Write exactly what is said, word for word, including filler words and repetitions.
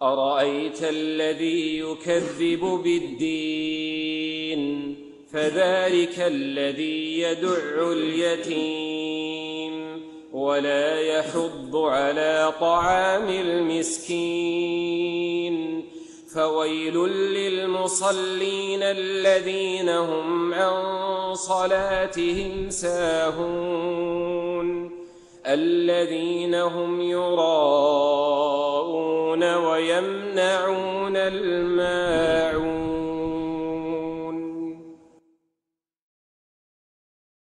أرأيت الذي يكذب بالدين فذلك الذي يدع اليتيم ولا يحض على طعام المسكين فويل للمصلين الذين هم عن صلاتهم ساهون الذين هم يراءون ويمنعون الماعون